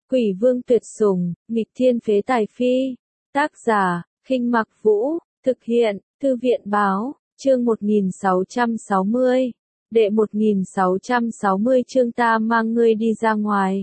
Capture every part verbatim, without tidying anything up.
Quỷ vương tuyệt sủng, nghịch thiên phế tài phi. Tác giả, Khinh Mặc Vũ, thực hiện, Thư viện báo, chương một nghìn sáu trăm sáu mươi. Đệ một nghìn sáu trăm sáu mươi chương ta mang ngươi đi ra ngoài.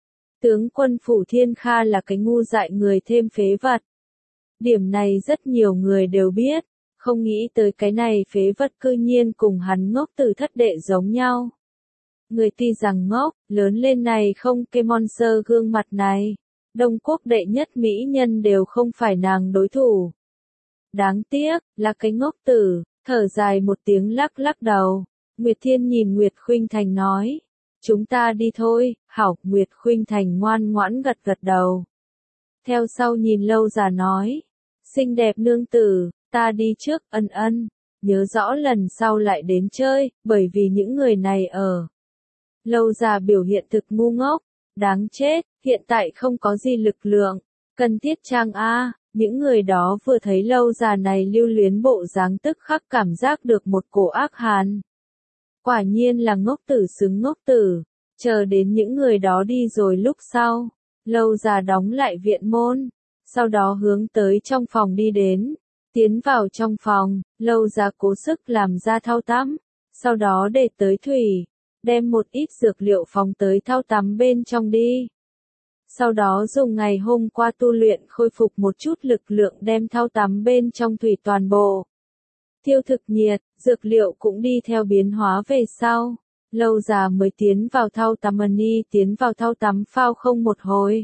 Tướng quân Phủ Thiên Kha là cái ngu dại người thêm phế vật. Điểm này rất nhiều người đều biết, không nghĩ tới cái này phế vật cư nhiên cùng hắn ngốc từ thất đệ giống nhau. Người tuy rằng ngốc, lớn lên này không cái monster gương mặt này. Đông quốc đệ nhất mỹ nhân đều không phải nàng đối thủ. Đáng tiếc, là cái ngốc tử, thở dài một tiếng lắc lắc đầu. Nguyệt Thiên nhìn Nguyệt Khuynh Thành nói. Chúng ta đi thôi, hảo, Nguyệt Khuynh Thành ngoan ngoãn gật gật đầu. Theo sau nhìn Lâu Già nói. Xinh đẹp nương tử, ta đi trước, ân ân. Nhớ rõ lần sau lại đến chơi, bởi vì những người này ở. Lâu Già biểu hiện thực ngu ngốc, đáng chết, hiện tại không có gì lực lượng, cần thiết trang A, những người đó vừa thấy Lâu Già này lưu luyến bộ dáng tức khắc cảm giác được một cổ ác hàn. Quả nhiên là ngốc tử xứng ngốc tử, chờ đến những người đó đi rồi lúc sau, Lâu Già đóng lại viện môn, sau đó hướng tới trong phòng đi đến, tiến vào trong phòng, Lâu Già cố sức làm ra thao tắm, sau đó để tới thủy. Đem một ít dược liệu phóng tới thao tắm bên trong đi. Sau đó dùng ngày hôm qua tu luyện khôi phục một chút lực lượng đem thao tắm bên trong thủy toàn bộ. Thiêu thực nhiệt, dược liệu cũng đi theo biến hóa về sau. Lâu Già mới tiến vào thao tắm ni tiến vào thao tắm phao không một hồi.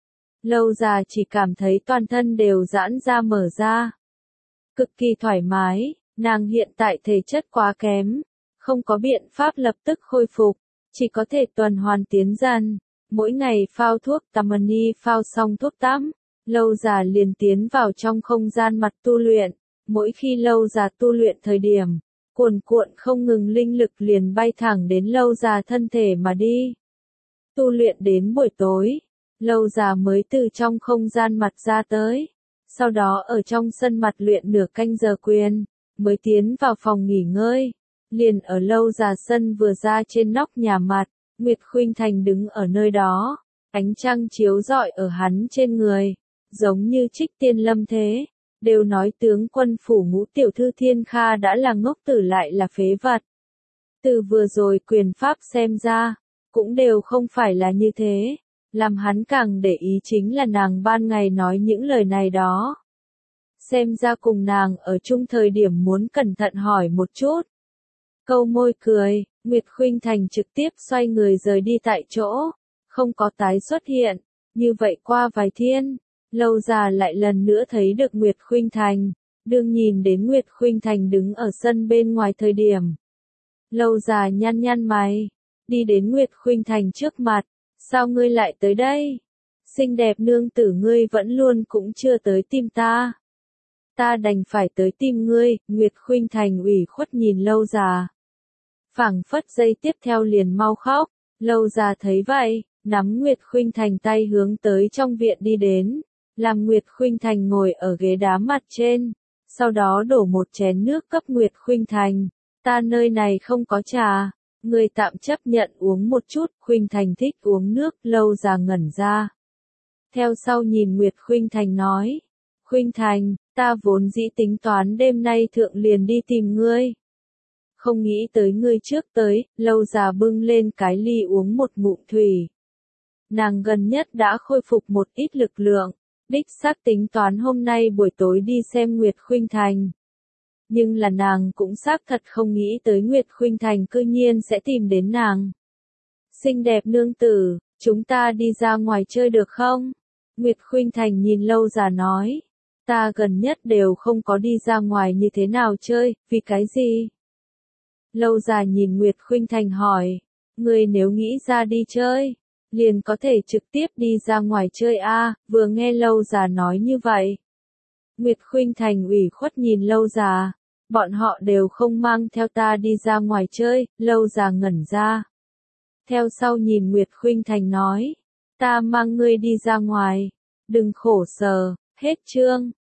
Lâu Già chỉ cảm thấy toàn thân đều giãn ra mở ra. Cực kỳ thoải mái, nàng hiện tại thể chất quá kém. Không có biện pháp lập tức khôi phục, chỉ có thể tuần hoàn tiến dần. Mỗi ngày phao thuốc Tamani phao xong thuốc tắm, Lâu Già liền tiến vào trong không gian mặt tu luyện. Mỗi khi Lâu Già tu luyện thời điểm, cuồn cuộn không ngừng linh lực liền bay thẳng đến Lâu Già thân thể mà đi. Tu luyện đến buổi tối, Lâu Già mới từ trong không gian mặt ra tới. Sau đó ở trong sân mặt luyện nửa canh giờ quyền, mới tiến vào phòng nghỉ ngơi. Liền ở Lâu Già sân vừa ra trên nóc nhà mặt, Nguyệt Khuynh Thành đứng ở nơi đó, ánh trăng chiếu rọi ở hắn trên người, giống như trích tiên lâm thế, đều nói tướng quân phủ Ngũ tiểu thư Thiên Kha đã là ngốc tử lại là phế vật. Từ vừa rồi quyền pháp xem ra, cũng đều không phải là như thế, làm hắn càng để ý chính là nàng ban ngày nói những lời này đó. Xem ra cùng nàng ở chung thời điểm muốn cẩn thận hỏi một chút. Câu môi cười, Nguyệt Khuynh Thành trực tiếp xoay người rời đi tại chỗ, không có tái xuất hiện, như vậy qua vài thiên, Lâu Già lại lần nữa thấy được Nguyệt Khuynh Thành, đương nhìn đến Nguyệt Khuynh Thành đứng ở sân bên ngoài thời điểm. Lâu Già nhăn nhăn mày, đi đến Nguyệt Khuynh Thành trước mặt, sao ngươi lại tới đây? Xinh đẹp nương tử ngươi vẫn luôn cũng chưa tới tìm ta. Ta đành phải tới tìm ngươi, Nguyệt Khuynh Thành ủy khuất nhìn Lâu Già. Phảng phất giây tiếp theo liền mau khóc, Lâu Già thấy vậy, nắm Nguyệt Khuynh Thành tay hướng tới trong viện đi đến, làm Nguyệt Khuynh Thành ngồi ở ghế đá mặt trên, sau đó đổ một chén nước cấp Nguyệt Khuynh Thành, ta nơi này không có trà, người tạm chấp nhận uống một chút, Khuynh Thành thích uống nước, Lâu Già ngẩn ra. Theo sau nhìn Nguyệt Khuynh Thành nói, Khuynh Thành, ta vốn dĩ tính toán đêm nay thượng liền đi tìm ngươi. Không nghĩ tới ngươi trước tới, Lâu Già bưng lên cái ly uống một ngụm thủy. Nàng gần nhất đã khôi phục một ít lực lượng, đích xác tính toán hôm nay buổi tối đi xem Nguyệt Khuynh Thành. Nhưng là nàng cũng xác thật không nghĩ tới Nguyệt Khuynh Thành cư nhiên sẽ tìm đến nàng. Xinh đẹp nương tử, chúng ta đi ra ngoài chơi được không? Nguyệt Khuynh Thành nhìn Lâu Già nói, ta gần nhất đều không có đi ra ngoài như thế nào chơi, vì cái gì? Lâu Già nhìn Nguyệt Khuynh Thành hỏi, ngươi nếu nghĩ ra đi chơi, liền có thể trực tiếp đi ra ngoài chơi a. Vừa nghe Lâu Già nói như vậy. Nguyệt Khuynh Thành ủy khuất nhìn Lâu Già, bọn họ đều không mang theo ta đi ra ngoài chơi, Lâu Già ngẩn ra. Theo sau nhìn Nguyệt Khuynh Thành nói, ta mang ngươi đi ra ngoài, đừng khổ sở, hết chương.